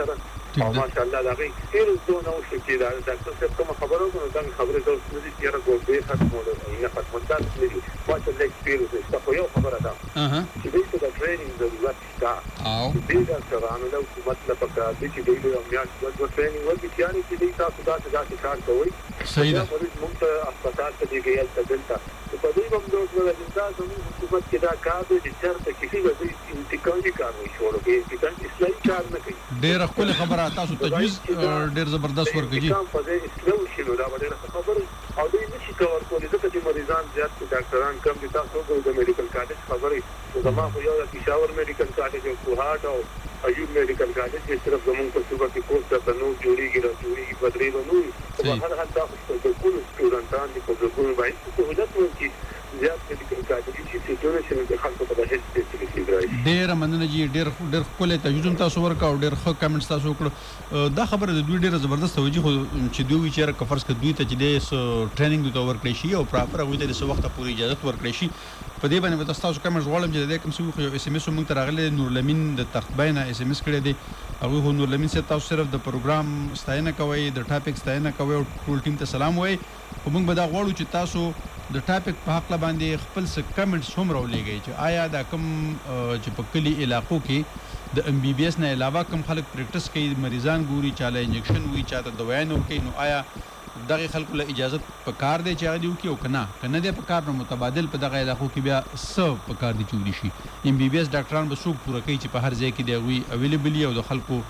او ماشاءالله دا غي کثیر زونه او چې دا ډاکټر صاحب کوم خبرو کوي دا خبره د اوس نه تیر ګورې ختمه ده نه ختمه ده ماشاءالله کثیر څه خو یو خبره ده چې دې د ټریننګ ضرورت شته او دې دا څنګه نو مطلب پکې د چې دې یو میاشت د ټریننګ ورته یعنی چې دې تاسو دا کار کوي صحیح ده مریض مونږ هسپتال ته دی ګیل ته دلته په دې باندې د زموږ حکومت کې دا کار دی چې چرته کسی د انتقالي کار وشورو کې چې اسلامي کار نه کوي ډېر خپل خبره تاسو تجویز ډېر زبردست ورکړي په دې اسلام شنو دا ډېر خبره او دې نشي کور کولای ځکه چې مریضان زیات ډاکټران کم دي تاسو د میډیکل کالج خبرې زما خو یو د پېښور میډیکل کالج او کوهاټ او ایوب میډیکل کالج چې صرف زموږ په صوبه کې کورس ته نو جوړیږي بدري ونو په هر حال تاسو د ټول سټوډنټان دي په ټول باندې څه هدف ورکړي زیات میډیکل کالج چې څه د خلکو په هیڅ څه کې ډېر مننه جی ډېر خپل تجویز تاسو ورکاو ډېر ښه کمنټس تاسو وکړو دا خبره د دوی ډېر زبردست توجیه خو چې دوی ویچاره کفرس کې دوی ته چې د ټریننګ د ورکړی شي او پراپر غوښته د څه وخت پورې اجازه ورکړی شي په دې باندې تاسو کمنټس غواړم چې د کوم څه یو اس ام اس مونږ ته راغلی نور لمین د تخت باینه اس ام اس کړی دی هغه هو نور لمین سره تاسو صرف د پروګرام ستاینه کوي د ټاپک ستاینه کوي او ټول ټیم ته سلام وایي خو موږ به دا غواړو چې تاسو د ټاپک په حق باندې خپل څه کمنټس هم راولېږئ چې آیا دا کوم چې په کلی علاقو کې د ام بي بي اس نه علاوه کوم خلک پریکټس کوي مریضان ګوري چاله انجکشن وي چاته دوايان ورکوي نو آیا دغه خلکو له اجازه په کار دی چې هغه دی او کنه دی په کار نو متبادل په دغه علاقو کې بیا څه په کار دی چولی شي ام بي بي اس ډاکټران به څوک پوره کوي چې په هر ځای کې دی وي اویلیبل او د خلکو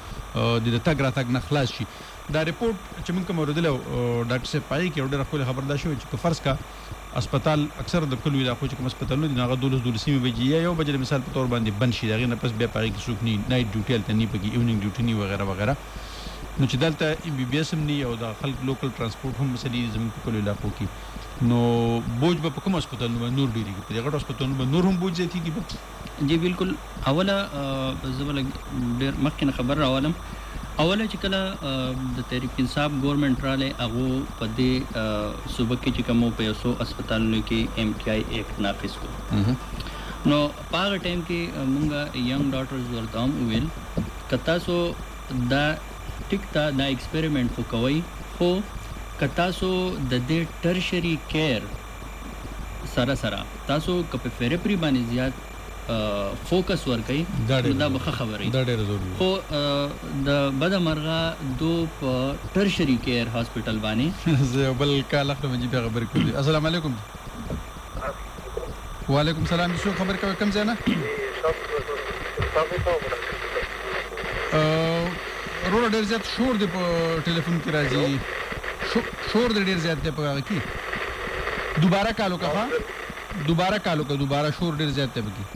د تګ راتګ نه خلاص شي دا ریپورت چې موږ کوم اوریدل ډاکټر صاحب پای کې ډېر خپل خبردار شو چې فرض کا هسپتال اکثر د کلو علاقو چې کوم هسپتالونه دي هغه 12 بجې یا یو بجې مثال په تور باندې بند شي دغه نه پس بیا پای کې څوک نه نایټ ډیوټي تل نه پکې ایونینګ ډیوټي نه وغیرہ وغیرہ نو چې دلته ام بي بي اس هم نه او د خلک لوکل ترانسپورت هم مسلې زموږ په کلو علاقو کې نو بوج به په کوم هسپتال نو نور ډیریږي په دغه هسپتال نو نور هم بوج زیاتیږي جی بالکل اوله زبل ډېر مخکې خبر راولم اوله چې کله د تحریک انصاف ګورنمنت رااله هغه په دې صوبه کې چې کوم په یو هسپتالونو کې ام ټي آی ایکټ نافذ کړ نو په هغه ټایم کې مونږه ینګ ډاکټرز ورته ویل کتا سو دا ټیک تا دا ایکسپریمنٹ وکوي خو کتا سو د دې ټرشری کیر سره تاسو کپ فیرپری باندې زیات فوکس ورکړي دا به خبرې دا ډېر ضروري خو د بد مرغه دو په ټرشری کیر هاسپټل باندې زه بل کال اخر مې به خبر کوي السلام علیکم وعلیکم السلام شو خبر کوي کوم ځای نه رور ډېر زیات شور دی په ټلیفون کې راځي شور ډېر زیات دی په هغه کې دوباره کالو کا دوباره شور ډېر زیات دی پکې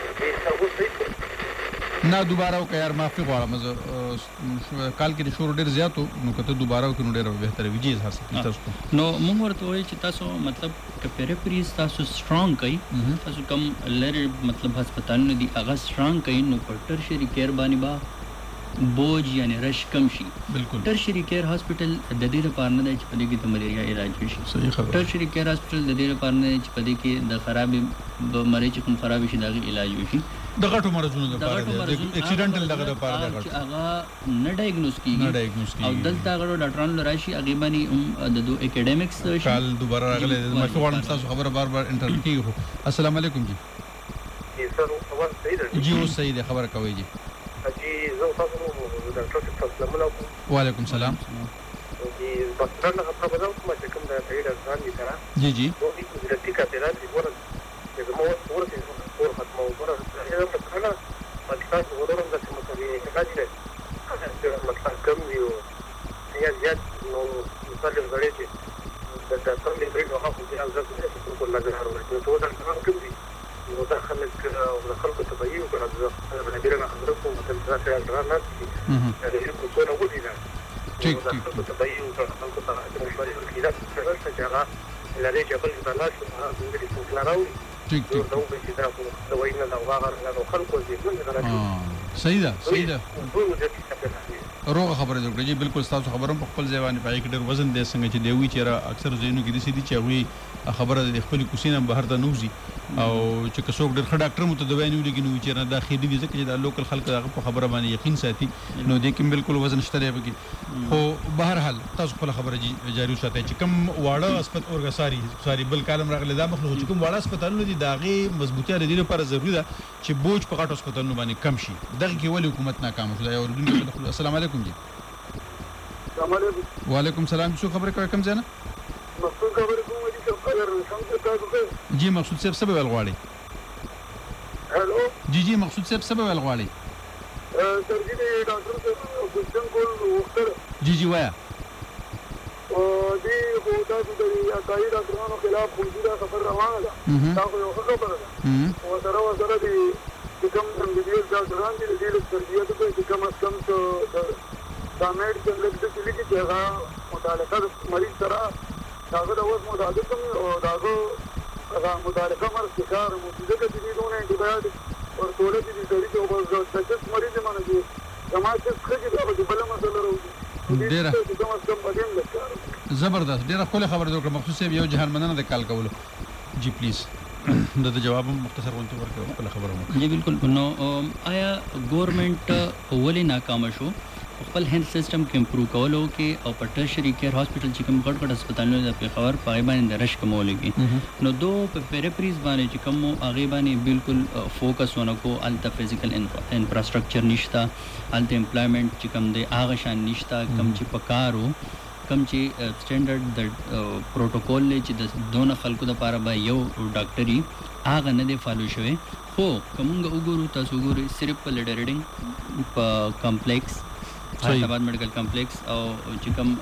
نه دوباره وکړه یار معافي غواړم زه کال کې شور ډېر زیات نو کته دوباره وکړو ډېر بهتره وي جی هر څه نو موږ ورته وایي چې تاسو مطلب کپیرپریز تاسو سترونګ کوي تاسو کم لری مطلب هسپتالونه دي هغه سترونګ کوي نو پر ټرشری کیر باندې با بوج یعنی رش کم شي بالکل ټرشری کیر هاسپټل د دې لپاره نه دی چې په دې کې د ملیریا علاج وشي صحیح خبره ټرشری کیر هاسپټل د دې لپاره نه دی چې په دې کې د خراب مریض کوم خراب شي دغه علاج وشي د غټو مرزونو لپاره د اکسیډنټل دغه لپاره د غټو هغه نه ډایګنوز کیږي او دلته غړو ډاکټرانو لراشي هغه باندې د دو اکیډمیکس کال دوباره راغله ما څنګه تاسو خبره بار انټرویو کیږي السلام علیکم جی سر خبر صحیح ده جی صحیح ده خبر کوي جی جی زه تاسو نو ډاکټر صاحب سلام علیکم وعلیکم السلام جی بس دا خبره بدل کوم چې کوم د پیډ ځان دي سره جی جی دوی د ټیکا ته راځي ورته د مور ختمه ورته هغه په کله مطلب ورورم د مسلې راځي مطلب کم دی یا زیات نو مثال غړي چې د ډاکټر له بریډ هغه په ځای ځکه چې په لږه ورته ته دا کم دی نو دا خلک خلکو ته به یو کړه زه به ډیره خبره کوم چې تاسو یې درنه چې یو څه نه ودی نه ټیک خلکو ته به یو کړه خلکو ته د مشورې ورکړه چې هغه لري جبل د لاس په انګلیسي کې کلاراوي ټیک نو چې دا د وینه دا واغره خلکو دې نه غواړي صحیح ده روغه خبره ده جی بالکل تاسو خبرم په خپل ځواني پای کې ډېر وزن دي څنګه چې دی وی چې اکثر زینو کې دي چې هغه خبره د خپل کوسینه بهر ته نوځي او چې څوک ډېر ښه ډاکټر مو ته دوا نه ولګي نو چې نه دا خېدي دي ځکه چې دا لوکل خلک هغه په خبره باندې یقین ساتي نو دې کې بالکل وزن شته دی پکې خو بهر حال تاسو خپل خبره جاری وساتئ چې کوم واړه هسپتال اورګه بل کالم راغلی دا مخلوق چې کوم واړه هسپتالونه دي دا غي مضبوطی لري لپاره ضروري ده چې بوج په غټو هسپتالونو باندې کم شي دغه کې ولې حکومت ناکام شو دا اوردونکو السلام علیکم جی وعلیکم السلام څه خبره کوي کوم ځای مقصود خبرې کوم دي چې خبر څنګه تاسو کوي جی مقصود صاحب سبب ول غواړي هلو جی مقصود صاحب سبب ول غواړي سرجی دی ډاکټر صاحب کوشن کول وختر جی وایا دی خو تاسو د اکاي ډاکټرانو خلاف موجوده خبر روانه ده دا خو یو خبره ده او سره دی چې کوم انډیویډ ډاکټران دي د سرجی ته چې کوم از کم دا میډیکل لیکچر چې هغه متعلقه مریض سره هغه د اوس مطابق او هغه متعلقه مرض کار موجوده دي دونه انټیبیوټیک او ټول دي د دې او بس د مریض باندې دي سماج څخه د بل مسله راوځي ډېره زبردست ډېره خپل خبر درکړه مخصوص یو جهان مننه د کال کولو جی پلیز د جواب مختصر ونته ورکړه خپل خبره مو جی بالکل نو آیا ګورنمنت ولې ناکام شو خپل هیلث سیستم کې امپروو کولو کې او په ټرشري کیر هاسپټل چې کوم غټ هسپتالونه د پیښور په باندې د رش کومولږي نو دو په پیریفریز باندې چې کوم هغه باندې بالکل فوکس ونکو الته فزیکل انفراستراکچر نشتا الته امپلایمنٹ چې کوم دی هغه شان نشتا کوم چې پکارو کوم چې سټانډرډ د پروتوکول چې د دونه خلکو لپاره به یو ډاکټري هغه نه دی فالو شوی خو کومګه وګورو تاسو وګورئ صرف په لیډر ریډینګ په کمپلیکس حیدرآباد میډیکل کمپلیکس او چې کوم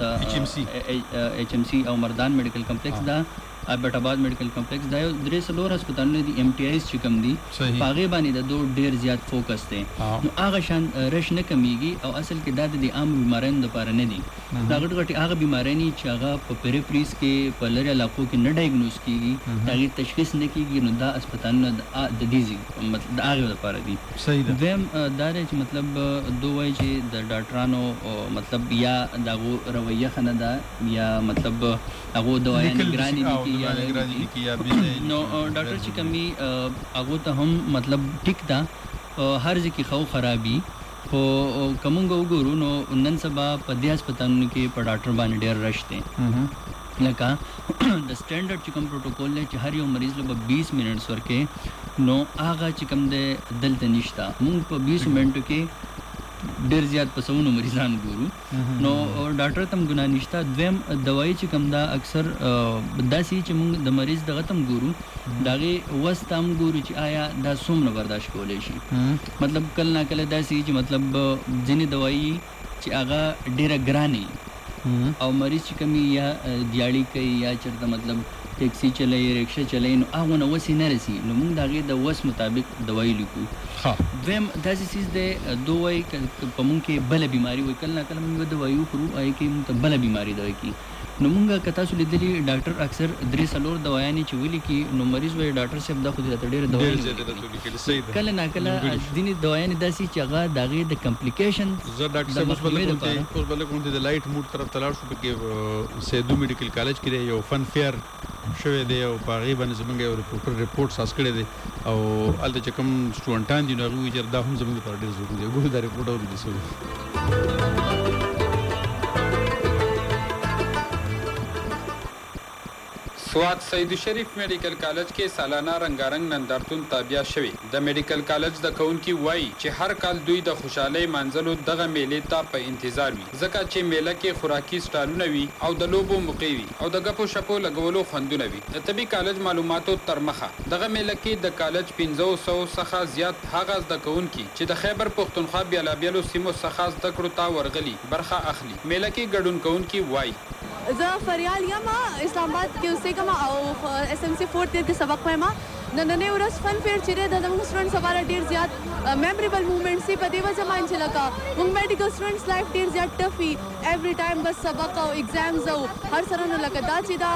زموږ ایچ ام سی او مردان میډیکل کمپلیکس دا ابټ میډیکل کمپلیکس دا یو درې سلور هسپتالونه دي ام ټي آیز چې کوم دي هغه باندې د دوه ډیر زیات فوکس دی نو هغه شان رش نه کمیږي او اصل کې دا د عام بیماریو لپاره نه دي دا غټ هغه بیماری چې هغه په پیریفریز کې په لری علاقو کې نه ډایګنوز کیږي هغه تشخیص نه کیږي نو دا هسپتالونه د دې مطلب د هغه لپاره دي صحیح ده ویم دا چې مطلب دوی چې د ډاکټرانو مطلب یا دغه رویه خنه ده یا مطلب هغه دوايي نگراني دي نو ډاکټر چې کمی هغه ته هم مطلب ټیک دا هر ځکه خو خرابي خو کومګه وګورو نو نن سبا په دې هسپتالونو کې په ډاکټر باندې ډېر رش دی لکه د سټانډرډ چې کوم پروتوکول دی چې هر یو مریض له 20 منټس ورکې نو هغه چې کوم دی دلته نشته موږ په 20 منټو کې ډېر زیات پسونو مریضان ګورو نو ډاکټر تم ګنا نشته دویم دوايي چې کوم دا اکثر داسي چې موږ د مریض دغه تم ګورو داغه وستام ګورو چې آیا دا څومره برداشت کولای شي مطلب کله نه کله داسي چې مطلب ځینې دوايي چې هغه ډېره ګرانه او مریض چې کوم یا دیاړي کوي یا چرته مطلب ټیکسي چلای رکشا چلای نو هغه نو وسی نه رسی نو موږ داغه د وس مطابق دوايي لیکو دویم داسې سیس د دوی په مونږ کې بل بیماری وي کله کله موږ دوايي خورو آی کې موږ بل بیماری دوی کی نو موږ کتا سو لیدلی ډاکټر اکثر درې سلور دوايانې چې ویلي کی نو مریض وي ډاکټر صاحب دا خو دې ډېر دوايي کله نه کله دیني دوايانې داسي چې هغه داغه د کمپلیکیشن زه ډاکټر صاحب اوس بل کوم د لایټ موډ طرف تلاړ شو کې سیدو میډیکل کالج کې یو فن فیر شوی دی او په غیبه زمونږ یو ریپورت ساس کړی دی او الته چې کوم سټوډنټان دي نو هغه ویل دا هم زمونږ لپاره ډېر ضروري دی ګورو دا ریپورت اوري سو سوات سید شریف میډیکل کالج کې سالانه رنگارنګ نندارتون تابع شوی د میډیکل کالج د کونکي وای چې هر کال دوی د خوشحالي منځلو دغه میلې ته په انتظار وي ځکه چې میله کې خوراکي سټالونه وي او د لوبو موقع وي او د غپو شپو لګولو خوندونه وي د طبي کالج معلوماتو تر مخه دغه میله کې د کالج 1500 څخه زیات هغه د کونکي چې د خیبر پختونخوا بیلابیلو سیمو څخه د کړو تا ورغلي برخه اخلي میله کې ګډون کونکي وای زه فریال یم اسلام آباد کې اوسېږم او اس ام سی 4 کې سبق وایم نننې ورځ فن فیر چې د زموږ سټوډنټس لپاره ډېر زیات میموریبل مومنټس دي په دې وجه باندې چې لکه موږ میډیکل سټوډنټس لایف ډېر زیات ټف وي ایوری ټایم بس سبق او ایگزامز او هر سره نو لکه دا چې دا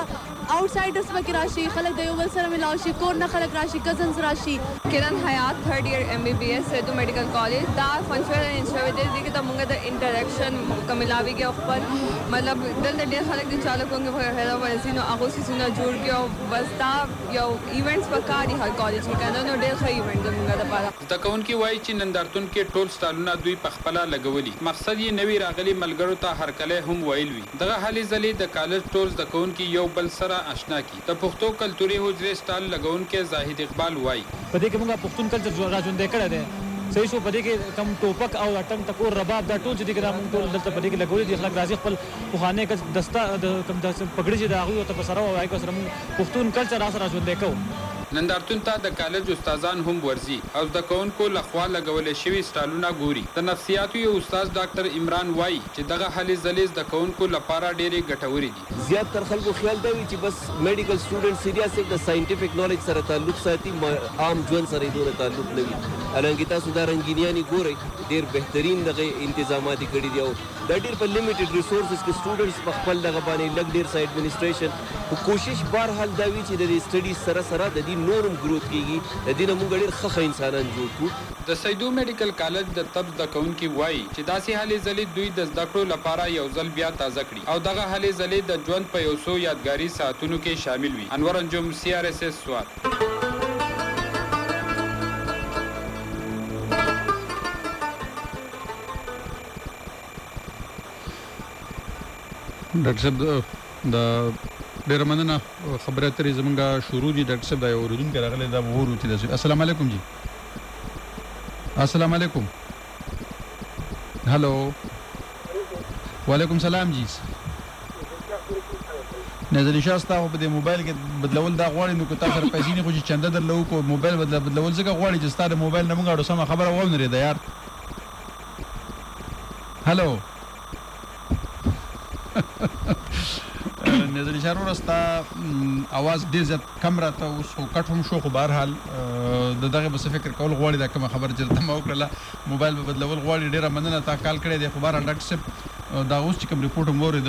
outsiders पकې راشي خلک د یو بل سره ملاو شي کور نه خلک راشي کزنز راشي Kiran Hayat 3rd year MBBS सेतु medical college दा फंक्शन इंस्ट्रूमेंट दे के तमंगा द इंटरेक्शन कमिलावी के ऊपर मतलब दल दे खलक दि चालकों के हेलो वैसिनो आगोसी सुना जोड़ के बस दा यो इवेंट्स पकारी हर कॉलेज के कानो नो डेल खई इवेंट तमंगा द पारा تکون کی وای چې نندارتون کې ټول سټالونه دوی پخپلا لګولي مقصد یې نوی راغلي ملګرو ته هر کله هم ویل وی دغه حالي زلي د کالج ټولز د کون کی یو بل سره آشنا کی د پښتو کلتوري حجره سټال لګون کې زاهد اقبال وای په دې کې موږ پښتون کلچر راځون دې کړه ده صحیح شو په دې کې کم ټوپک او اټنګ تکور رباب دا ټول چې دې ګرام ټول دلته په دې کې لګولې دي خلک راځي خپل پخوانه کې دستا کم د پګړې چې دا هغه ته بسره وای کو سره پښتون کلچر راځون دې کو نندارتون ته د کالج استادان هم ورزي او د کونکو لخوا لګولې شوی سټالونه ګوري د نفسیاتو یو استاد ډاکټر عمران وای چې دغه حالي زلیز د کونکو لپاره ډېری ګټوري دي زیات تر خلکو خیال دی چې بس میډیکل سټوډنټ سیریس د ساينټیفیک نالج سره تعلق ساتي عام ژوند سره دوه تعلق لري الانګه تاسو دا رنگینیانی ګوري ډېر بهترین دغه تنظیمات کړي دي او دا ډېر په لیمیټډ ریسورسز کې سټوډنټس په خپل دغه باندې لګ ډېر سا ایڈمنسټریشن په کوشش بهر حال دا وی چې د سټډي سره سره د دې نورم گروث کیږي د دې موږ ډېر ښه انسانان جوړ کړو د سیدو میډیکل کالج د طب د کونکي وای چې داسې حالي زلي دوی د زده کړو لپاره یو ځل بیا تازه کړي او دغه حالي زلي د ژوند په یو څو یادګاري ساعتونو کې شامل وي انور انجم CRSS سوات ډاکټر صاحب د ډېر مننه خبره ترې زمونږه شروع دي ډاکټر صاحب دا یو اوریدونکی راغلی دا وګورو چې داسې السلام علیکم جی السلام علیکم هلو وعلیکم سلام جی نظر شاستا په دې موبایل کې بدلول دا غواړي نو که تاسو سره پیسې نه خو چې چنده درلو کو موبایل بدلول ځکه غواړي چې ستاسو موبایل نه موږ اړو سم خبره وونه لري یار هلو نظر اشاره ورستا आवाज ډیر زیات کم راته اوس خو کټ هم شو خو بهر حال د دغه بس فکر کول غواړي دا کوم خبر چې ما وکړه موبایل په بدلول غواړي ډیره مننه تا کال کړی دی خو بهر ډاکټر صاحب دا اوس چې کوم ریپورت مورید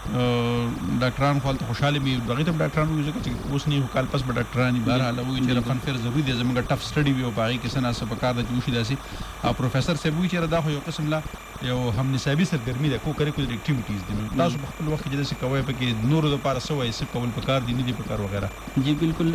ډاکټران خپل ته خوشاله می دغه ته ډاکټران وایي چې اوس نه کال پس به ډاکټرانی بهر حال وایي چې رفن فیر ضروري دی زموږ ټف سټډي وی او باغی کې سنا سپکار د جوشي داسي او پروفیسور صاحب وایي چې دا خو یو قسم لا یو هم نصابي سرګرمي ده کو کریکولر اکټیویټیز دي تاسو په خپل وخت کې داسې کوی پکې نور د پاره سوې څه کول پکار دي نه دي پکار وغیرہ جی بالکل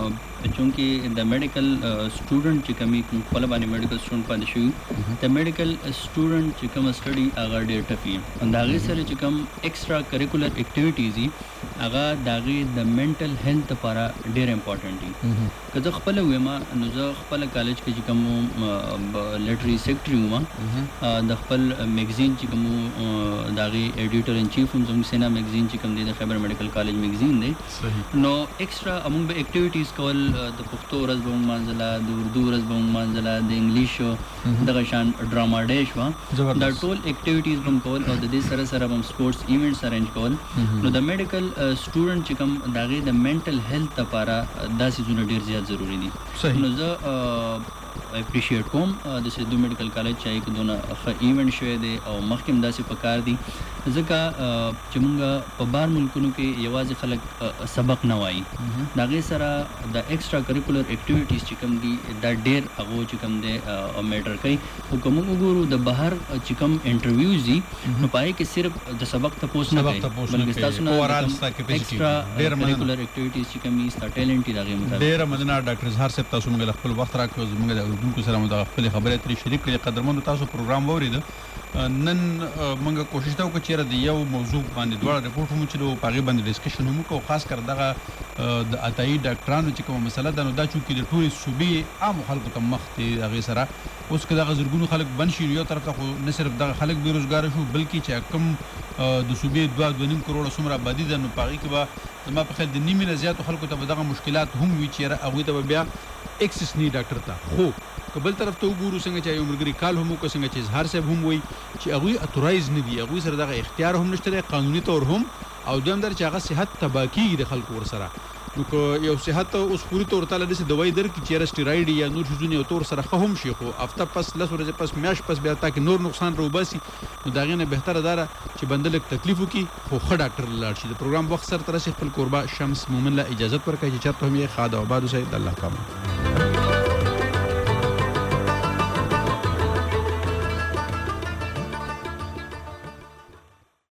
چونکه د میډیکل سټوډنټ چې کمی خپل باندې میډیکل سټوډنټ پاتې شو د میډیکل سټوډنټ چې کوم سټډي هغه ډېر ټفي دا غي سره چې کوم ایکسترا کریکولر اکټیویټیز دي هغه داغي د منټل هیلث لپاره ډېر امپورټنٹ دي کله خپل وېما نو زه خپل کالج کې چې کوم لټري سیکټري وم د خپل میگزین چې کوم داغي ایډیټر ان چیف هم زموږ سینا میگزین چې کوم دی د خیبر میډیکل کالج میگزین دی نو ایکسترا امون به اکټیویټیز کول د پښتو ورځ به مانځلا د اردو ورځ به مانځلا د انګلیش دغه شان ډراما ډے شو دا ټول اکټیویټیز هم کول او د دې سره سره هم سپورتس ایونټس ارینج کول نو د میډیکل سټوډنټ چې کوم داغي د منټل هیلث لپاره داسې زونه ډیر زیات ضروری دي نو زه اپریشیټ کوم د سیدو میډیکل کالج چې یک دونه ښه ایونټ شوی دی او مخکې داسې پکار دي ځکه چې موږ په بار ملکونو کې یوازې خلک سبق نه وایي د هغې سره د ایکسټرا کریکولر اکټیویټیز چې کوم دي دا ډېر هغو چې کوم دی میټر کوي خو که موږ وګورو د بهر چې کوم انټرویوز دي نو په هغې کې صرف د سبق تپوس نه کوي بلکې ستاسو نه ایکسټرا کریکولر اکټیویټیز چې کوم دي ستا ټیلنټ دي د هغې مطابق ډېره مننه ډاکټر اظهار صاحب تاسو موږ خپل وخت راکړو زموږ د اردوونکو سره مو د خپل خبرې ترې شریک کړې قدرمنو تاسو پروګرام واورید نن موږ کوشش تا وکړو چې د یو موضوع باندې دوه ریپورت هم چلو په هغې باندې ډسکشن هم وکړو خاص کر دغه د عطایي ډاکټرانو چې کومه مسله ده نو دا چونکې د ټولې صوبې عامو خلکو ته مخ دی هغې سره اوس که دغه زرګونو خلک بند شي یو طرف ته خو نه صرف دغه خلک بېروزګاره شو بلکې چې کوم د صوبې 2.5 کروړه څومره آبادي ده نو په هغې کې به زما په خیال د نیمې نه زیاتو خلکو ته به دغه مشکلات هم وي چې هغوی ته به بیا اکسس نه ډاکټر ته خو که بل طرف ته وګورو څنګه چې یو ملګري کال هم وکړو څنګه چې اظهار صاحب هم وایي چې هغوی اتورایز نه دي هغوی سره دغه اختیار هم نشته دی قانوني طور هم او دویم در چې هغه صحت تباه کېږي د خلکو ورسره نو که یو صحت اوس پوری تور تعالی دې دوايي درکې چې سټیرايډ یا نور شیزونه یو تور سره هم شي خو هفته پس لس ورځې پس میاش پس بیا تاکي نور نقصان روباسي نو دا غینه بهتره ده چې بنده لک تکلیف وکي خو ښه ډاکټر لاړ شي د پروګرام وخت سره تر خپل قربا شمس مومن له اجازه ورکړي چې چرته هم یې خاده آباد اوسئ د الله پامه